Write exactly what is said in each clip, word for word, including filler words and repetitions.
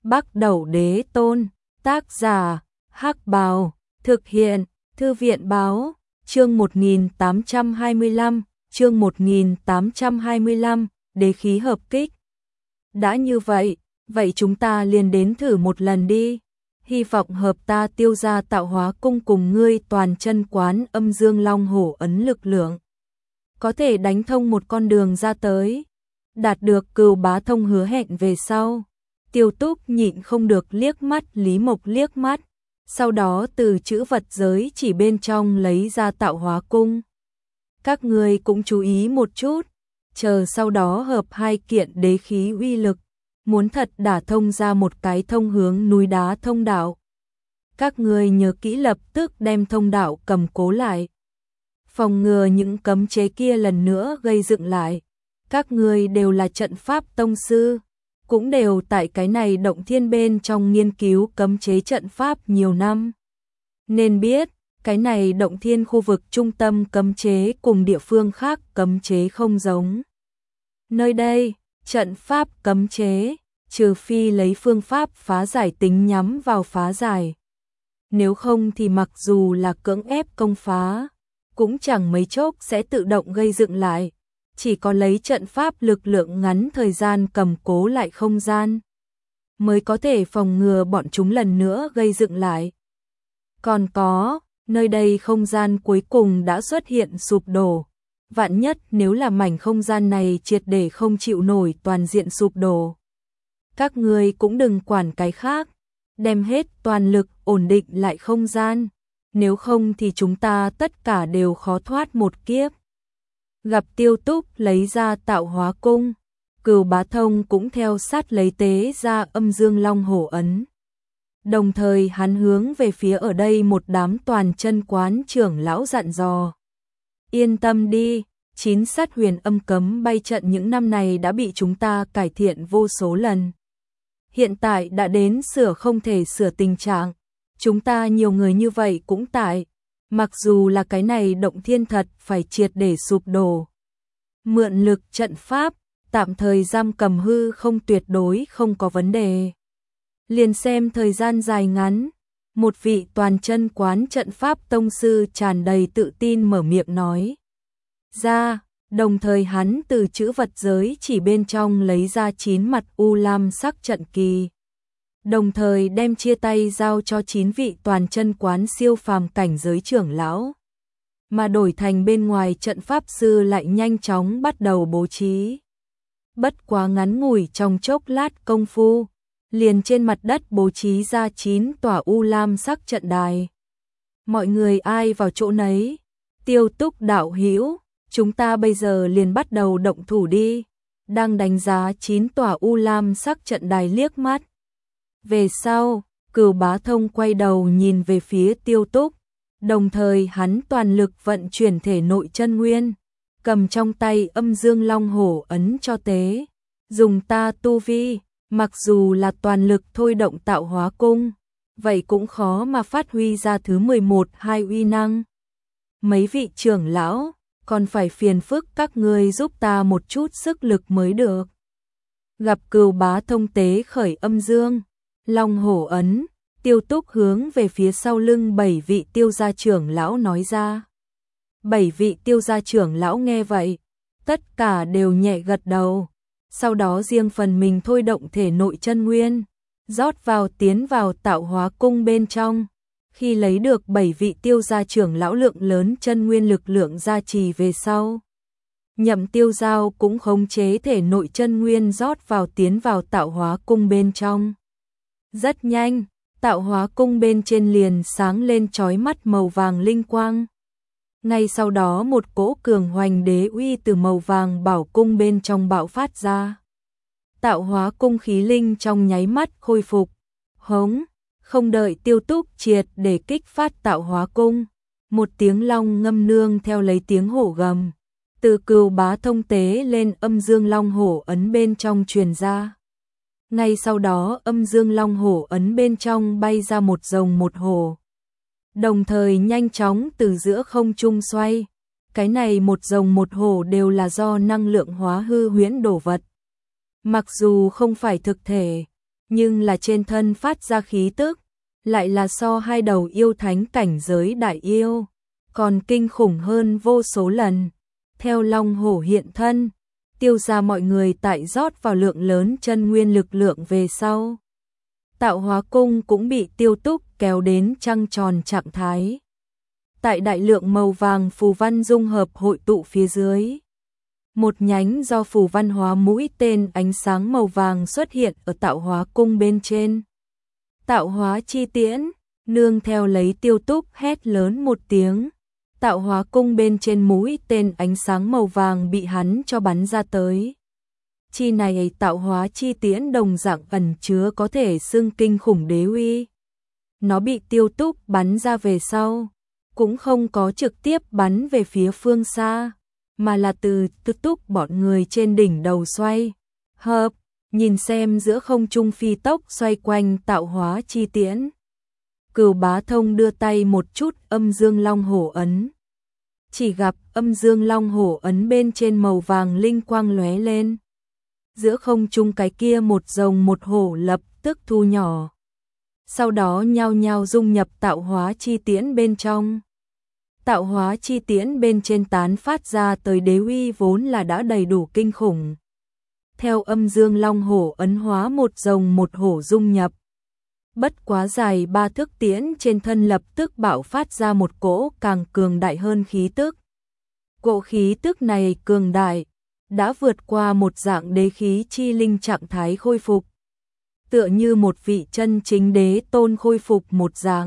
Bắc Đẩu Đế Tôn, tác giả, Hắc Bào, thực hiện, Thư viện Báo, chương một nghìn tám trăm hai mươi lăm, chương một nghìn tám trăm hai mươi lăm, đế khí hợp kích. Đã như vậy, vậy chúng ta liền đến thử một lần đi. Hy vọng hợp ta Tiêu gia Tạo Hóa Cung cùng ngươi toàn chân quán Âm Dương Long Hổ ấn lực lượng, có thể đánh thông một con đường ra tới. Đạt được Cừu Bá Thông hứa hẹn về sau, Tiêu Túc nhịn không được liếc mắt Lý Mộc liếc mắt, sau đó từ chữ vật giới chỉ bên trong lấy ra Tạo Hóa Cung. Các ngươi cũng chú ý một chút, chờ sau đó hợp hai kiện đế khí uy lực, muốn thật đả thông ra một cái thông hướng núi đá thông đạo. Các ngươi nhớ kỹ lập tức đem thông đạo cầm cố lại, phòng ngừa những cấm chế kia lần nữa gây dựng lại. Các ngươi đều là trận pháp tông sư, cũng đều tại cái này động thiên bên trong nghiên cứu cấm chế trận pháp nhiều năm, nên biết cái này động thiên khu vực trung tâm cấm chế cùng địa phương khác cấm chế không giống. Nơi đây, trận pháp cấm chế, trừ phi lấy phương pháp phá giải tính nhắm vào phá giải. Nếu không thì mặc dù là cưỡng ép công phá, cũng chẳng mấy chốc sẽ tự động gây dựng lại. Chỉ có lấy trận pháp lực lượng ngắn thời gian cầm cố lại không gian, mới có thể phòng ngừa bọn chúng lần nữa gây dựng lại. Còn có, nơi đây không gian cuối cùng đã xuất hiện sụp đổ. Vạn nhất nếu là mảnh không gian này triệt để không chịu nổi toàn diện sụp đổ, các ngươi cũng đừng quản cái khác, đem hết toàn lực ổn định lại không gian, nếu không thì chúng ta tất cả đều khó thoát một kiếp. Gặp Tiêu Túc lấy ra Tạo Hóa Cung, Cừu Bá Thông cũng theo sát lấy tế ra Âm Dương Long Hổ ấn. Đồng thời hắn hướng về phía ở đây một đám toàn chân quán trưởng lão dặn dò. Yên tâm đi, chín sát huyền âm cấm bay trận những năm này đã bị chúng ta cải thiện vô số lần. Hiện tại đã đến sửa không thể sửa tình trạng, chúng ta nhiều người như vậy cũng tại. Mặc dù là cái này động thiên thật phải triệt để sụp đổ, mượn lực trận pháp, tạm thời giam cầm hư không tuyệt đối không có vấn đề. Liền xem thời gian dài ngắn, một vị toàn chân quán trận pháp tông sư tràn đầy tự tin mở miệng nói ra, đồng thời hắn từ chữ vật giới chỉ bên trong lấy ra chín mặt u lam sắc trận kỳ. Đồng thời đem chia tay giao cho chín vị toàn chân quán siêu phàm cảnh giới trưởng lão, mà đổi thành bên ngoài trận pháp sư lại nhanh chóng bắt đầu bố trí. Bất quá ngắn ngủi trong chốc lát công phu, liền trên mặt đất bố trí ra chín tòa u lam sắc trận đài. Mọi người ai vào chỗ nấy, Tiêu Túc đạo hữu, chúng ta bây giờ liền bắt đầu động thủ đi. Đang đánh giá chín tòa u lam sắc trận đài liếc mắt về sau, Cừu Bá Thông quay đầu nhìn về phía Tiêu Túc, đồng thời hắn toàn lực vận chuyển thể nội chân nguyên, cầm trong tay Âm Dương Long Hổ ấn cho tế, dùng ta tu vi, mặc dù là toàn lực thôi động Tạo Hóa Cung, vậy cũng khó mà phát huy ra thứ mười một hai uy năng. Mấy vị trưởng lão, còn phải phiền phức các ngươi giúp ta một chút sức lực mới được. Gặp Cừu Bá Thông tế khởi Âm Dương Long Hổ ấn, Tiêu Túc hướng về phía sau lưng bảy vị Tiêu gia trưởng lão nói ra. Bảy vị Tiêu gia trưởng lão nghe vậy, tất cả đều nhẹ gật đầu, sau đó riêng phần mình thôi động thể nội chân nguyên, rót vào tiến vào Tạo Hóa Cung bên trong. Khi lấy được bảy vị Tiêu gia trưởng lão lượng lớn chân nguyên lực lượng gia trì về sau, Nhậm Tiêu Giao cũng khống chế thể nội chân nguyên rót vào tiến vào Tạo Hóa Cung bên trong. Rất nhanh, Tạo Hóa Cung bên trên liền sáng lên chói mắt màu vàng linh quang. Ngay sau đó một cỗ cường hoành đế uy từ màu vàng bảo cung bên trong bạo phát ra. Tạo Hóa Cung khí linh trong nháy mắt khôi phục. Hống, không đợi Tiêu Túc triệt để kích phát Tạo Hóa Cung, một tiếng long ngâm nương theo lấy tiếng hổ gầm từ Cừu Bá Thông tế lên Âm Dương Long Hổ ấn bên trong truyền ra. Ngay sau đó Âm Dương Long Hổ ấn bên trong bay ra một rồng một hổ, đồng thời nhanh chóng từ giữa không trung xoay. Cái này một rồng một hổ đều là do năng lượng hóa hư huyễn đồ vật. Mặc dù không phải thực thể, nhưng là trên thân phát ra khí tức, lại là so hai đầu yêu thánh cảnh giới đại yêu, còn kinh khủng hơn vô số lần. Theo Long Hổ hiện thân, Tiêu gia mọi người tại rót vào lượng lớn chân nguyên lực lượng về sau. Tạo hóa cung cũng bị Tiêu Túc kéo đến trăng tròn trạng thái. Tại đại lượng màu vàng phù văn dung hợp hội tụ phía dưới, một nhánh do phù văn hóa mũi tên ánh sáng màu vàng xuất hiện ở tạo hóa cung bên trên. Tạo hóa chi tiễn, nương theo lấy Tiêu Túc hét lớn một tiếng. Tạo hóa cung bên trên mũi tên ánh sáng màu vàng bị hắn cho bắn ra tới. Chi này tạo hóa chi tiễn đồng dạng ẩn chứa có thể xưng kinh khủng đế uy. Nó bị Tiêu Túc bắn ra về sau, cũng không có trực tiếp bắn về phía phương xa, mà là từ Tiêu Túc bọn người trên đỉnh đầu xoay. Hợp, nhìn xem giữa không trung phi tốc xoay quanh tạo hóa chi tiễn. Cửu Bá Thông đưa tay một chút âm dương long hổ ấn. Chỉ gặp âm dương long hổ ấn bên trên màu vàng linh quang lóe lên. Giữa không trung cái kia một rồng một hổ lập tức thu nhỏ. Sau đó nhao nhao dung nhập tạo hóa chi tiễn bên trong. Tạo hóa chi tiễn bên trên tán phát ra tới đế uy vốn là đã đầy đủ kinh khủng. Theo âm dương long hổ ấn hóa một rồng một hổ dung nhập. Bất quá dài ba thước tiễn trên thân lập tức bạo phát ra một cỗ càng cường đại hơn khí tức. Cỗ khí tức này cường đại, đã vượt qua một dạng đế khí chi linh trạng thái khôi phục. Tựa như một vị chân chính đế tôn khôi phục một dạng.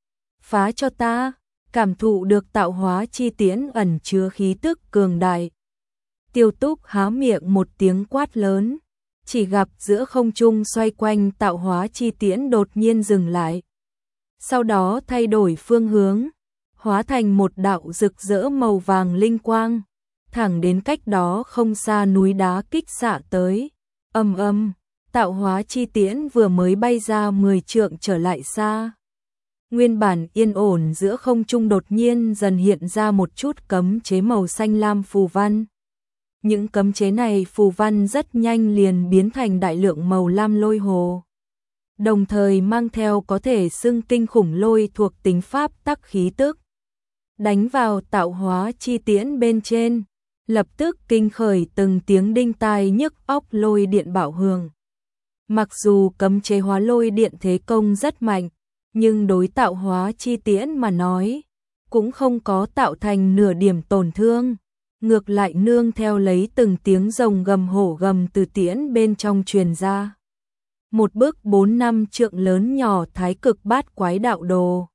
Phá cho ta, cảm thụ được tạo hóa chi tiễn ẩn chứa khí tức cường đại. Tiêu Túc há miệng một tiếng quát lớn. Chỉ gặp giữa không trung xoay quanh tạo hóa chi tiễn đột nhiên dừng lại. Sau đó thay đổi phương hướng, hóa thành một đạo rực rỡ màu vàng linh quang, thẳng đến cách đó không xa núi đá kích xạ tới. Ầm ầm, tạo hóa chi tiễn vừa mới bay ra mười trượng trở lại xa. Nguyên bản yên ổn giữa không trung đột nhiên dần hiện ra một chút cấm chế màu xanh lam phù văn. Những cấm chế này phù văn rất nhanh liền biến thành đại lượng màu lam lôi hồ. Đồng thời mang theo có thể xưng kinh khủng lôi thuộc tính pháp tắc khí tức. Đánh vào tạo hóa chi tiễn bên trên, lập tức kinh khởi từng tiếng đinh tai nhức óc lôi điện bạo hưởng. Mặc dù cấm chế hóa lôi điện thế công rất mạnh, nhưng đối tạo hóa chi tiễn mà nói, cũng không có tạo thành nửa điểm tổn thương. Ngược lại nương theo lấy từng tiếng rồng gầm hổ gầm từ tiễn bên trong truyền ra. Một bức bốn năm trượng lớn nhỏ thái cực bát quái đạo đồ.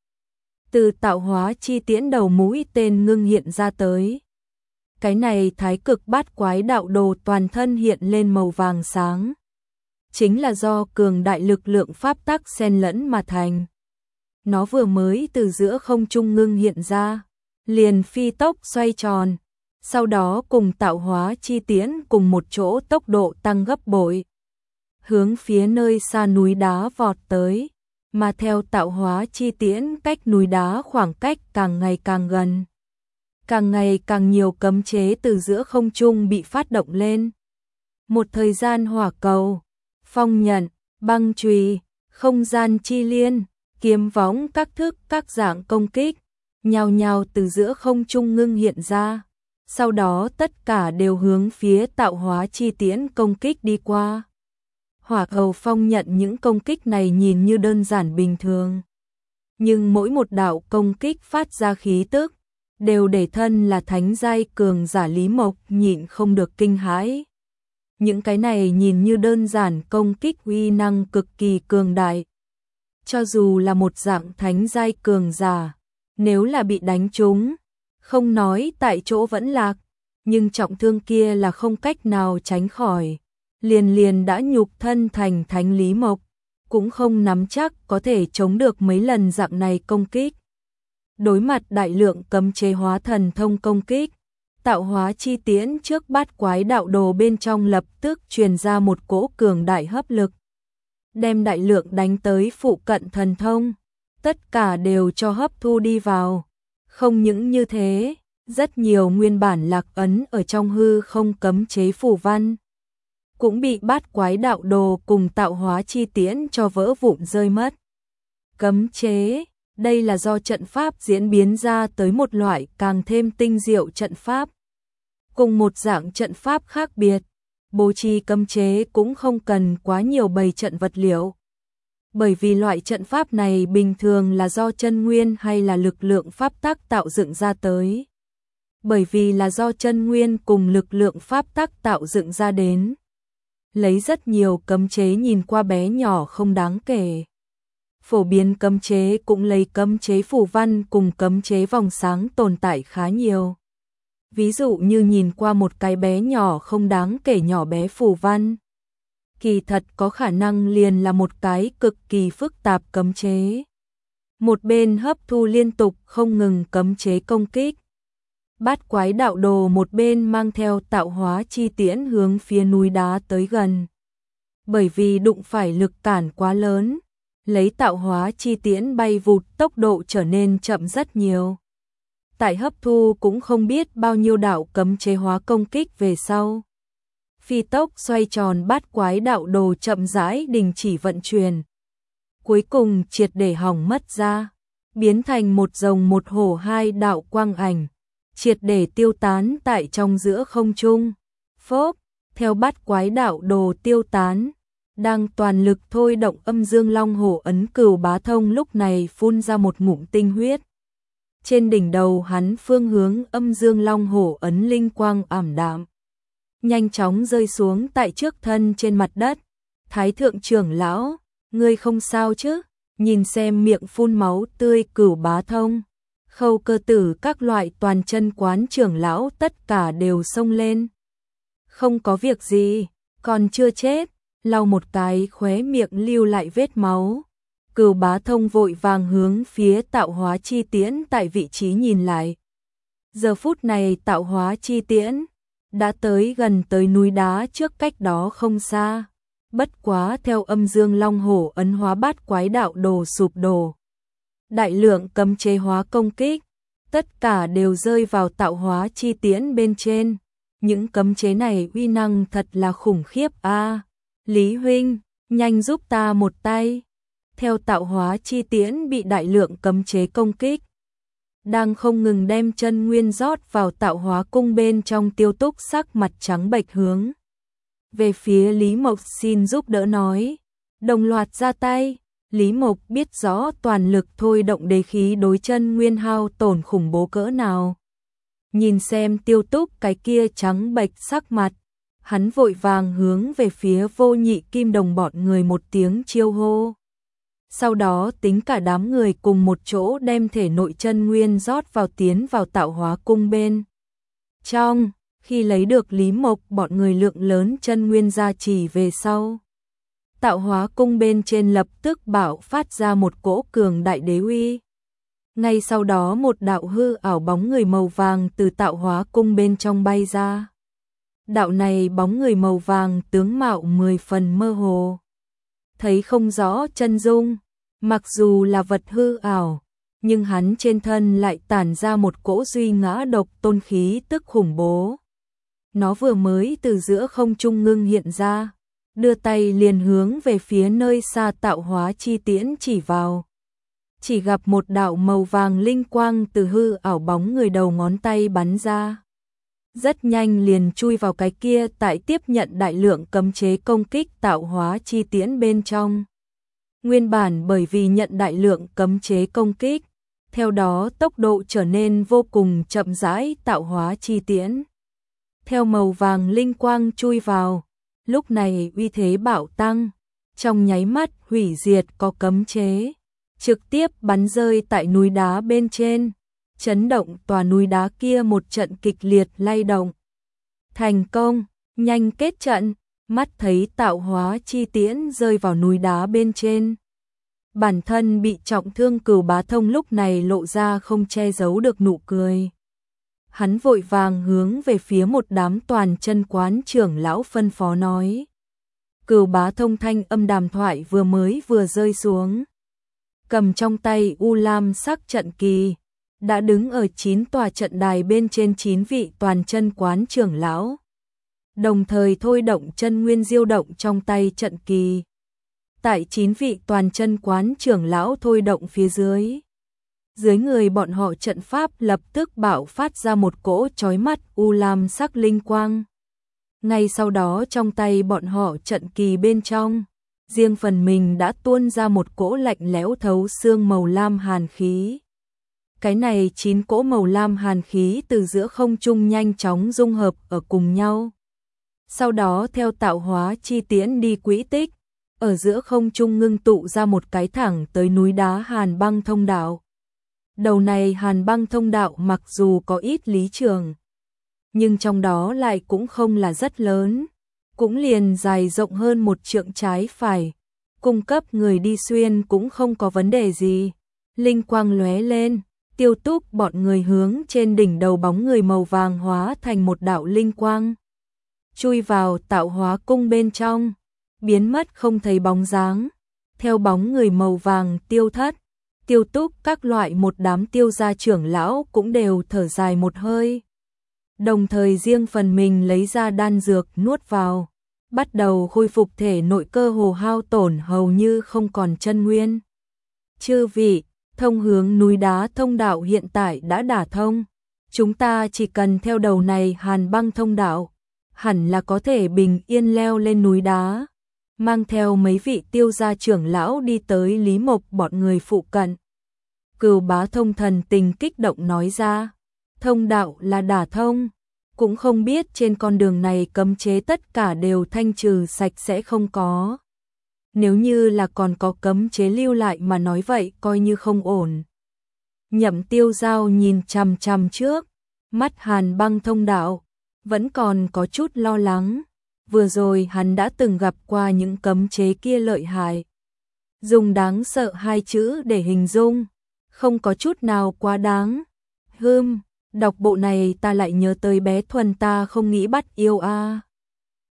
Từ tạo hóa chi tiễn đầu mũi tên ngưng hiện ra tới. Cái này thái cực bát quái đạo đồ toàn thân hiện lên màu vàng sáng. Chính là do cường đại lực lượng pháp tắc xen lẫn mà thành. Nó vừa mới từ giữa không trung ngưng hiện ra, liền phi tốc xoay tròn. Sau đó cùng tạo hóa chi tiễn cùng một chỗ tốc độ tăng gấp bội. Hướng phía nơi xa núi đá vọt tới, mà theo tạo hóa chi tiễn cách núi đá khoảng cách càng ngày càng gần. Càng ngày càng nhiều cấm chế từ giữa không trung bị phát động lên. Một thời gian hỏa cầu, phong nhận, băng chùy, không gian chi liên, kiếm võng các thức các dạng công kích, nhào nhào từ giữa không trung ngưng hiện ra. Sau đó tất cả đều hướng phía tạo hóa chi tiễn công kích đi qua. Hỏa cầu phong nhận những công kích này nhìn như đơn giản bình thường. Nhưng mỗi một đạo công kích phát ra khí tức, đều để thân là thánh giai cường giả Lý Mộc nhịn không được kinh hãi. Những cái này nhìn như đơn giản công kích uy năng cực kỳ cường đại. Cho dù là một dạng thánh giai cường giả, nếu là bị đánh trúng, không nói tại chỗ vẫn lạc, nhưng trọng thương kia là không cách nào tránh khỏi. Liền liền đã nhục thân thành thánh Lý Mộc, cũng không nắm chắc có thể chống được mấy lần dạng này công kích. Đối mặt đại lượng cấm chế hóa thần thông công kích, tạo hóa chi tiễn trước bát quái đạo đồ bên trong lập tức truyền ra một cỗ cường đại hấp lực. Đem đại lượng đánh tới phụ cận thần thông, tất cả đều cho hấp thu đi vào. Không những như thế, rất nhiều nguyên bản lạc ấn ở trong hư không cấm chế phù văn. cũng bị bát quái đạo đồ cùng tạo hóa chi tiễn cho vỡ vụn rơi mất. Cấm chế, đây là do trận pháp diễn biến ra tới một loại càng thêm tinh diệu trận pháp. Cùng một dạng trận pháp khác biệt, bố trí cấm chế cũng không cần quá nhiều bày trận vật liệu. Bởi vì loại trận pháp này bình thường là do chân nguyên hay là lực lượng pháp tắc tạo dựng ra tới. Bởi vì là do chân nguyên cùng lực lượng pháp tắc tạo dựng ra đến. Lấy rất nhiều cấm chế nhìn qua bé nhỏ không đáng kể. Phổ biến cấm chế cũng lấy cấm chế phù văn cùng cấm chế vòng sáng tồn tại khá nhiều. Ví dụ như nhìn qua một cái bé nhỏ không đáng kể nhỏ bé phù văn. Kỳ thật có khả năng liền là một cái cực kỳ phức tạp cấm chế. Một bên hấp thu liên tục không ngừng cấm chế công kích. Bát quái đạo đồ một bên mang theo tạo hóa chi tiễn hướng phía núi đá tới gần. Bởi vì đụng phải lực cản quá lớn, lấy tạo hóa chi tiễn bay vụt tốc độ trở nên chậm rất nhiều. Tại hấp thu cũng không biết bao nhiêu đạo cấm chế hóa công kích về sau. Phi tốc xoay tròn bát quái đạo đồ chậm rãi đình chỉ vận chuyển. Cuối cùng triệt để hỏng mất ra, biến thành một rồng một hổ hai đạo quang ảnh, triệt để tiêu tán tại trong giữa không trung. Phốp, theo bát quái đạo đồ tiêu tán, đang toàn lực thôi động âm dương long hổ ấn Cửu Bá Thông lúc này phun ra một ngụm tinh huyết. Trên đỉnh đầu hắn phương hướng âm dương long hổ ấn linh quang ảm đạm, nhanh chóng rơi xuống tại trước thân trên mặt đất. Thái thượng trưởng lão, ngươi không sao chứ? Nhìn xem miệng phun máu tươi Cửu Bá Thông, Khâu Cơ Tử các loại toàn chân quán trưởng lão tất cả đều xông lên. Không có việc gì, còn chưa chết. Lau một cái khóe miệng lưu lại vết máu. Cửu Bá Thông vội vàng hướng phía tạo hóa chi tiễn tại vị trí nhìn lại. Giờ phút này tạo hóa chi tiễn đã tới gần tới núi đá trước cách đó không xa. Bất quá theo âm dương long hổ ấn hóa bát quái đạo đồ sụp đổ. Đại lượng cấm chế hóa công kích, tất cả đều rơi vào tạo hóa chi tiễn bên trên. Những cấm chế này uy năng thật là khủng khiếp a. À, Lý huynh, nhanh giúp ta một tay. Theo tạo hóa chi tiễn bị đại lượng cấm chế công kích, đang không ngừng đem chân nguyên rót vào tạo hóa cung bên trong Tiêu Túc sắc mặt trắng bệch hướng về phía Lý Mộc xin giúp đỡ nói, đồng loạt ra tay. Lý Mộc biết rõ toàn lực thôi động đế khí đối chân nguyên hao tổn khủng bố cỡ nào. Nhìn xem Tiêu Túc cái kia trắng bệch sắc mặt, hắn vội vàng hướng về phía Vô Nhị Kim Đồng bọn người một tiếng chiêu hô. Sau đó tính cả đám người cùng một chỗ đem thể nội chân nguyên rót vào tiến vào tạo hóa cung bên trong. Khi lấy được Lý Mộc bọn người lượng lớn chân nguyên gia trì về sau, tạo hóa cung bên trên lập tức bạo phát ra một cỗ cường đại đế uy. Ngay sau đó một đạo hư ảo bóng người màu vàng từ tạo hóa cung bên trong bay ra. Đạo này bóng người màu vàng tướng mạo mười phần mơ hồ, thấy không rõ chân dung, mặc dù là vật hư ảo, nhưng hắn trên thân lại tản ra một cỗ duy ngã độc tôn khí tức khủng bố. Nó vừa mới từ giữa không trung ngưng hiện ra, đưa tay liền hướng về phía nơi xa tạo hóa chi tiễn chỉ vào. Chỉ gặp một đạo màu vàng linh quang từ hư ảo bóng người đầu ngón tay bắn ra. Rất nhanh liền chui vào cái kia tại tiếp nhận đại lượng cấm chế công kích tạo hóa chi tiễn bên trong. Nguyên bản bởi vì nhận đại lượng cấm chế công kích, theo đó tốc độ trở nên vô cùng chậm rãi tạo hóa chi tiễn. Theo màu vàng linh quang chui vào, lúc này uy thế bạo tăng, trong nháy mắt hủy diệt có cấm chế, trực tiếp bắn rơi tại núi đá bên trên, chấn động tòa núi đá kia một trận kịch liệt lay động. Thành công, nhanh kết trận, mắt thấy tạo hóa chi tiễn rơi vào núi đá bên trên. Bản thân bị trọng thương Cửu Bá Thông lúc này lộ ra không che giấu được nụ cười. Hắn vội vàng hướng về phía một đám toàn chân quán trưởng lão phân phó nói. Cửu Bá Thông thanh âm đàm thoại vừa mới vừa rơi xuống, cầm trong tay u lam sắc trận kỳ, đã đứng ở chín tòa trận đài bên trên chín vị toàn chân quán trưởng lão. đồng thời thôi động chân nguyên diêu động trong tay trận kỳ. Tại chín vị toàn chân quán trưởng lão thôi động phía dưới. Dưới người bọn họ trận pháp lập tức bạo phát ra một cỗ chói mắt u lam sắc linh quang. Ngay sau đó trong tay bọn họ trận kỳ bên trong, riêng phần mình đã tuôn ra một cỗ lạnh lẽo thấu xương màu lam hàn khí. Cái này chín cỗ màu lam hàn khí từ giữa không trung nhanh chóng dung hợp ở cùng nhau. Sau đó theo tạo hóa chi tiễn đi quỹ tích, ở giữa không trung ngưng tụ ra một cái thẳng tới núi đá Hàn Băng Thông Đạo. Đầu này Hàn Băng Thông Đạo mặc dù có ít lý trường, nhưng trong đó lại cũng không là rất lớn, cũng liền dài rộng hơn một trượng trái phải, cung cấp người đi xuyên cũng không có vấn đề gì. Linh quang lóe lên, Tiêu Túc bọn người hướng trên đỉnh đầu bóng người màu vàng hóa thành một đạo linh quang, chui vào tạo hóa cung bên trong, biến mất không thấy bóng dáng. Theo bóng người màu vàng tiêu thất, Tiêu Túc các loại một đám tiêu gia trưởng lão cũng đều thở dài một hơi. Đồng thời riêng phần mình lấy ra đan dược nuốt vào, bắt đầu khôi phục thể nội cơ hồ hao tổn hầu như không còn chân nguyên. Chư vị, thông hướng núi đá thông đạo hiện tại đã đả thông, chúng ta chỉ cần theo đầu này Hàn Băng Thông Đạo, hẳn là có thể bình yên leo lên núi đá. Mang theo mấy vị tiêu gia trưởng lão đi tới Lý Mộc bọn người phụ cận. Cửu Bá Thông thần tình kích động nói ra, thông đạo là đả thông, cũng không biết trên con đường này cấm chế tất cả đều thanh trừ sạch sẽ không có. Nếu như là còn có cấm chế lưu lại mà nói vậy coi như không ổn. Nhậm Tiêu Giao nhìn chằm chằm trước, mắt Hàn Băng Thông Đạo, vẫn còn có chút lo lắng. Vừa rồi hắn đã từng gặp qua những cấm chế kia lợi hại. Dùng đáng sợ hai chữ để hình dung, không có chút nào quá đáng. Hừm, đọc bộ này ta lại nhớ tới bé Thuần ta không nghĩ bắt yêu a. À.